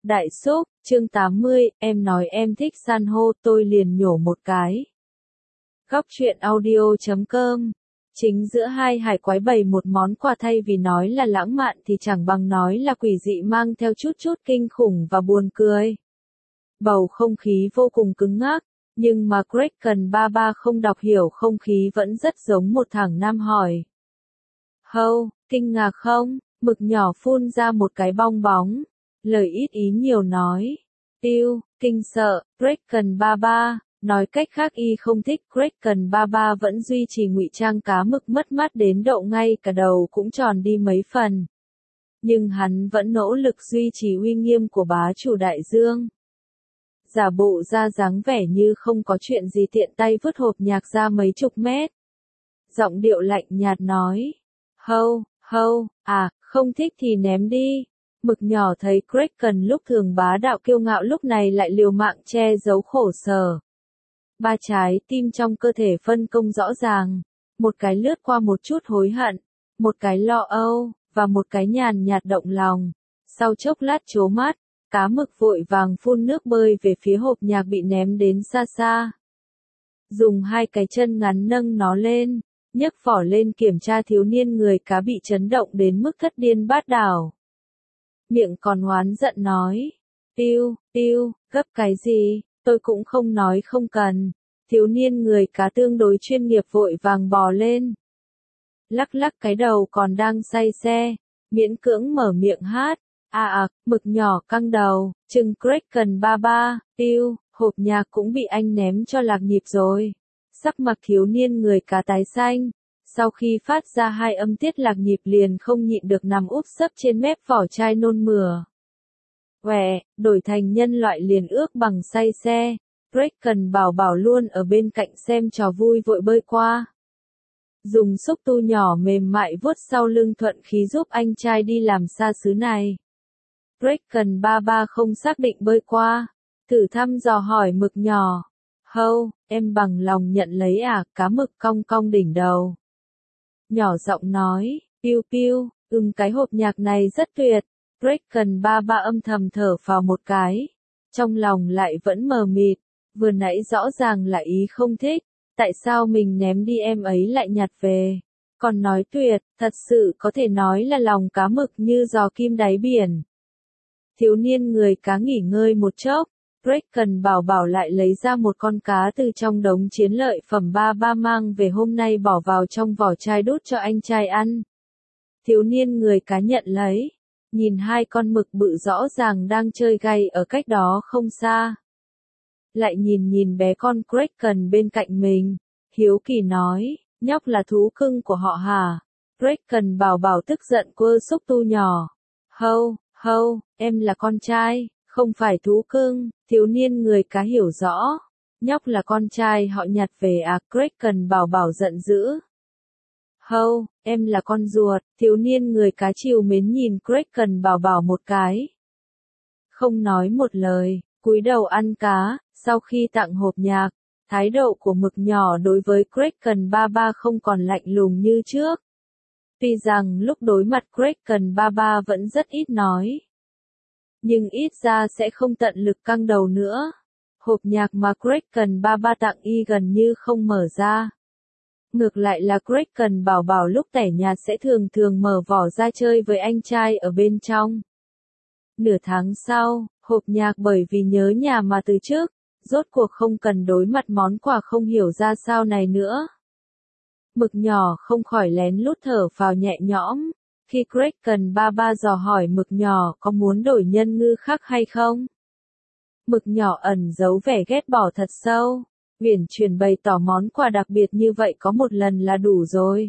Đại Súc, chương 80, em nói em thích san hô, tôi liền nhổ một cái. Góc truyện audio.com. Chính giữa hai hải quái bày một món quà, thay vì nói là lãng mạn thì chẳng bằng nói là quỷ dị, mang theo chút chút kinh khủng và buồn cười. Bầu không khí vô cùng cứng ngắc, nhưng mà Kraken 33 không đọc hiểu không khí, vẫn rất giống một thằng nam hỏi. Hâu, kinh ngạc không? Mực nhỏ phun ra một cái bong bóng. Lời ít ý nhiều nói. Tiêu, kinh sợ, Kraken 33. Nói cách khác, y không thích Kraken 33 vẫn duy trì ngụy trang cá mực mất mát đến độ ngay cả đầu cũng tròn đi mấy phần. Nhưng hắn vẫn nỗ lực duy trì uy nghiêm của bá chủ đại dương. Giả bộ ra dáng vẻ như không có chuyện gì, tiện tay vứt hộp nhạc ra mấy chục mét. Giọng điệu lạnh nhạt nói. Hâu, không thích thì ném đi. Mực nhỏ thấy Kraken lúc thường bá đạo kiêu ngạo lúc này lại liều mạng che giấu khổ sở. Ba trái tim trong cơ thể phân công rõ ràng. Một cái lướt qua một chút hối hận, một cái lo âu, và một cái nhàn nhạt động lòng. Sau chốc lát trố mắt, cá mực vội vàng phun nước bơi về phía hộp nhạc bị ném đến xa xa. Dùng hai cái chân ngắn nâng nó lên, nhấc vỏ lên kiểm tra. Thiếu niên người cá bị chấn động đến mức thất điên bát đảo. Miệng còn oán giận nói. Tiêu, gấp cái gì, tôi cũng không nói không cần. Thiếu niên người cá tương đối chuyên nghiệp vội vàng bò lên. Lắc lắc cái đầu còn đang say xe, miễn cưỡng mở miệng hát. Mực nhỏ căng đầu, chừng Kraken 33, tiêu, hộp nhạc cũng bị anh ném cho lạc nhịp rồi. Sắc mặt thiếu niên người cá tái xanh. Sau khi phát ra hai âm tiết, lạc nhịp liền không nhịn được nằm úp sấp trên mép vỏ chai nôn mửa. Đổi thành nhân loại liền ước bằng say xe. Kraken bảo bảo luôn ở bên cạnh xem trò vui vội bơi qua. Dùng xúc tu nhỏ mềm mại vuốt sau lưng thuận khí giúp anh trai đi làm xa xứ này. Kraken 33 không xác định bơi qua. Thử thăm dò hỏi mực nhỏ. Hâu, em bằng lòng nhận lấy à? Cá mực cong cong đỉnh đầu. Nhỏ giọng nói, piu, cái hộp nhạc này rất tuyệt. Kraken 33 âm thầm thở phào một cái. Trong lòng lại vẫn mờ mịt, vừa nãy rõ ràng là ý không thích, tại sao mình ném đi em ấy lại nhặt về. Còn nói tuyệt, thật sự có thể nói là lòng cá mực như giò kim đáy biển. Thiếu niên người cá nghỉ ngơi một chốc, Kraken bảo bảo lại lấy ra một con cá từ trong đống chiến lợi phẩm 33 mang về hôm nay, bỏ vào trong vỏ chai đút cho anh trai ăn. Thiếu niên người cá nhận lấy, nhìn hai con mực bự rõ ràng đang chơi gay ở cách đó không xa. Lại nhìn bé con Kraken bên cạnh mình, hiếu kỳ nói, nhóc là thú cưng của họ hả? Kraken bảo bảo tức giận quơ xúc tu nhỏ. Hâu, em là con trai, không phải thú cưng. Thiếu niên người cá hiểu rõ. Nhóc là con trai họ nhặt về à? Kraken bảo bảo giận dữ. Hâu, em là con ruột. Thiếu niên người cá trìu mến nhìn Kraken bảo bảo một cái. Không nói một lời, cúi đầu ăn cá. Sau khi tặng hộp nhạc, thái độ của mực nhỏ đối với Kraken 33 không còn lạnh lùng như trước. Tuy rằng lúc đối mặt Kraken 33 vẫn rất ít nói, nhưng ít ra sẽ không tận lực căng đầu nữa. Hộp nhạc mà Kraken 33 tặng y gần như không mở ra. Ngược lại là Kraken bảo bảo lúc tẻ nhạt sẽ thường mở vỏ ra chơi với anh trai ở bên trong. Nửa tháng sau, hộp nhạc bởi vì nhớ nhà mà từ trước, rốt cuộc không cần đối mặt món quà không hiểu ra sao này nữa. Mực nhỏ không khỏi lén lút thở phào nhẹ nhõm, khi Kraken 33 dò hỏi mực nhỏ có muốn đổi nhân ngư khác hay không. Mực nhỏ ẩn giấu vẻ ghét bỏ thật sâu, uyển chuyển bày tỏ món quà đặc biệt như vậy có một lần là đủ rồi.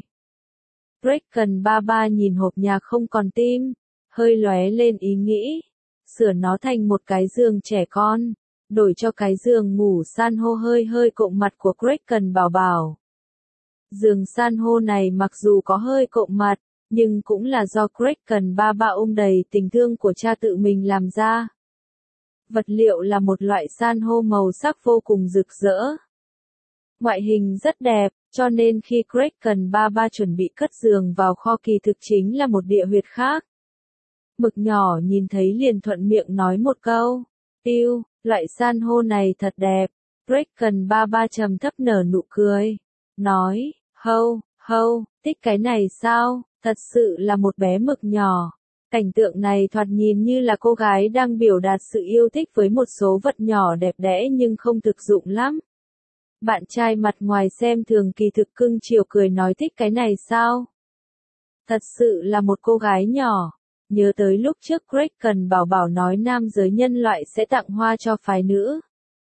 Kraken 33 nhìn hộp nhạc không còn tim, hơi lóe lên ý nghĩ, sửa nó thành một cái giường trẻ con, đổi cho cái giường ngủ san hô hơi cộm mặt của Kraken bảo bảo. Giường san hô này mặc dù có hơi cộm mặt, nhưng cũng là do Kraken 33 ôm đầy tình thương của cha tự mình làm ra. Vật liệu là một loại san hô màu sắc vô cùng rực rỡ. Ngoại hình rất đẹp, cho nên khi Kraken 33 chuẩn bị cất giường vào kho, kỳ thực chính là một địa huyệt khác. Mực nhỏ nhìn thấy liền thuận miệng nói một câu. Piu, loại san hô này thật đẹp. Kraken 33 trầm thấp nở nụ cười. Nói, hâu, thích cái này sao, thật sự là một bé mực nhỏ. Cảnh tượng này thoạt nhìn như là cô gái đang biểu đạt sự yêu thích với một số vật nhỏ đẹp đẽ nhưng không thực dụng lắm. Bạn trai mặt ngoài xem thường kỳ thực cưng chiều cười nói thích cái này sao? Thật sự là một cô gái nhỏ. Nhớ tới lúc trước Kraken bảo bảo nói nam giới nhân loại sẽ tặng hoa cho phái nữ.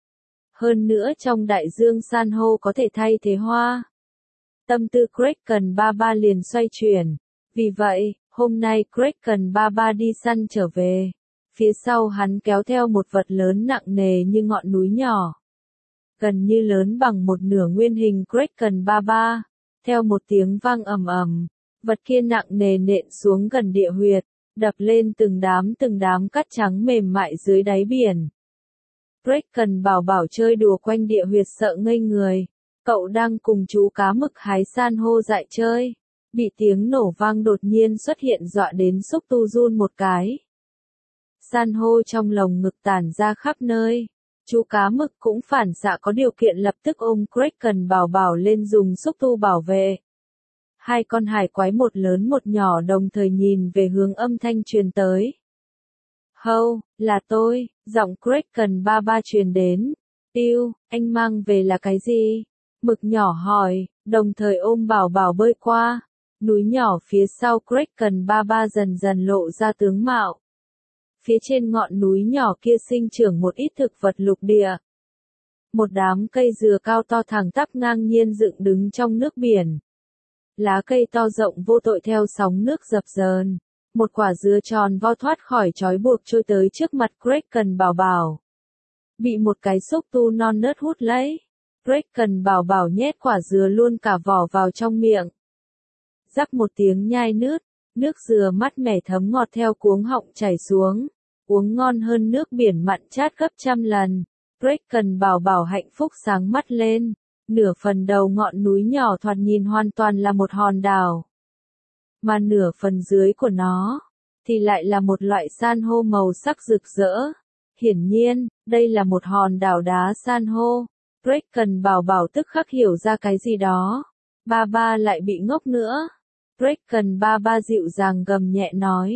Hơn nữa trong đại dương san hô có thể thay thế hoa. Tâm tư Kraken 33 liền xoay chuyển. Vì vậy, hôm nay Kraken 33 đi săn trở về. Phía sau hắn kéo theo một vật lớn nặng nề như ngọn núi nhỏ. Gần như lớn bằng một nửa nguyên hình Kraken 33. Theo một tiếng vang ầm ầm, vật kia nặng nề nện xuống gần địa huyệt, đập lên từng đám cát trắng mềm mại dưới đáy biển. Kraken bảo bảo chơi đùa quanh địa huyệt sợ ngây người. Cậu đang cùng chú cá mực hái san hô dại chơi. Bị tiếng nổ vang đột nhiên xuất hiện dọa đến xúc tu run một cái. San hô trong lồng ngực tản ra khắp nơi. Chú cá mực cũng phản xạ có điều kiện lập tức ôm Kraken bảo bảo lên dùng xúc tu bảo vệ. Hai con hải quái một lớn một nhỏ đồng thời nhìn về hướng âm thanh truyền tới. Hâu, là tôi, giọng Kraken 33 truyền đến. Piu, anh mang về là cái gì? Mực nhỏ hỏi, đồng thời ôm bảo bảo bơi qua. Núi nhỏ phía sau Kraken 33 dần dần lộ ra tướng mạo. Phía trên ngọn núi nhỏ kia sinh trưởng một ít thực vật lục địa. Một đám cây dừa cao to thẳng tắp ngang nhiên dựng đứng trong nước biển. Lá cây to rộng vô tội theo sóng nước dập dờn. Một quả dứa tròn vo thoát khỏi trói buộc trôi tới trước mặt Kraken bảo bảo. Bị một cái xúc tu non nớt hút lấy. Kraken bảo bảo nhét quả dừa luôn cả vỏ vào trong miệng. Rắc một tiếng nhai nứt, nước dừa mát mẻ thấm ngọt theo cuống họng chảy xuống, uống ngon hơn nước biển mặn chát gấp trăm lần. Kraken bảo bảo hạnh phúc sáng mắt lên, nửa phần đầu ngọn núi nhỏ thoạt nhìn hoàn toàn là một hòn đảo. Mà nửa phần dưới của nó, thì lại là một loại san hô màu sắc rực rỡ. Hiển nhiên, đây là một hòn đảo đá san hô. Kraken bảo bảo tức khắc hiểu ra cái gì đó. Ba ba lại bị ngốc nữa. Kraken 33 dịu dàng gầm nhẹ nói.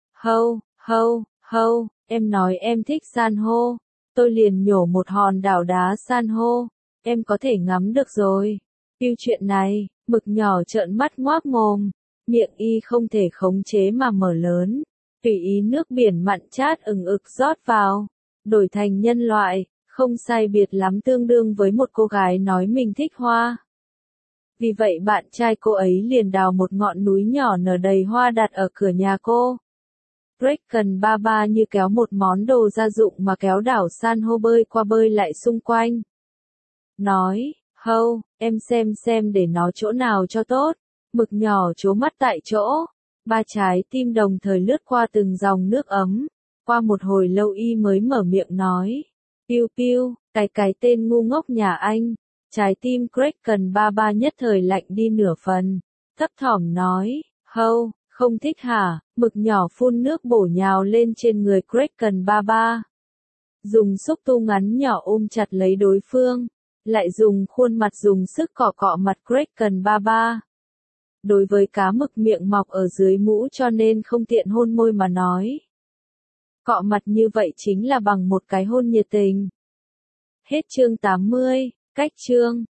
Hâu, em nói em thích san hô. Tôi liền nhổ một hòn đảo đá san hô. Em có thể ngắm được rồi. Piu chuyện này, mực nhỏ trợn mắt ngoác mồm. Miệng y không thể khống chế mà mở lớn. Tùy ý nước biển mặn chát ừng ực rót vào. Đổi thành nhân loại, không sai biệt lắm tương đương với một cô gái nói mình thích hoa. Vì vậy bạn trai cô ấy liền đào một ngọn núi nhỏ nở đầy hoa đặt ở cửa nhà cô. Kraken 33 như kéo một món đồ gia dụng mà kéo đảo san hô bơi qua bơi lại xung quanh. Nói, hâu, em xem để nó chỗ nào cho tốt. Mực nhỏ trố mắt tại chỗ. Ba trái tim đồng thời lướt qua từng dòng nước ấm. Qua một hồi lâu y mới mở miệng nói. Piu, cái tên ngu ngốc nhà anh. Trái tim Kraken 33 nhất thời lạnh đi nửa phần. Thấp thỏm nói, hâu, không thích hả? Mực nhỏ phun nước bổ nhào lên trên người Kraken 33. Dùng xúc tu ngắn nhỏ ôm chặt lấy đối phương. Lại dùng khuôn mặt dùng sức cọ mặt Kraken 33. Đối với cá mực miệng mọc ở dưới mũ cho nên không tiện hôn môi mà nói. Cọ mặt như vậy chính là bằng một cái hôn nhiệt tình. Hết chương 80, cách chương.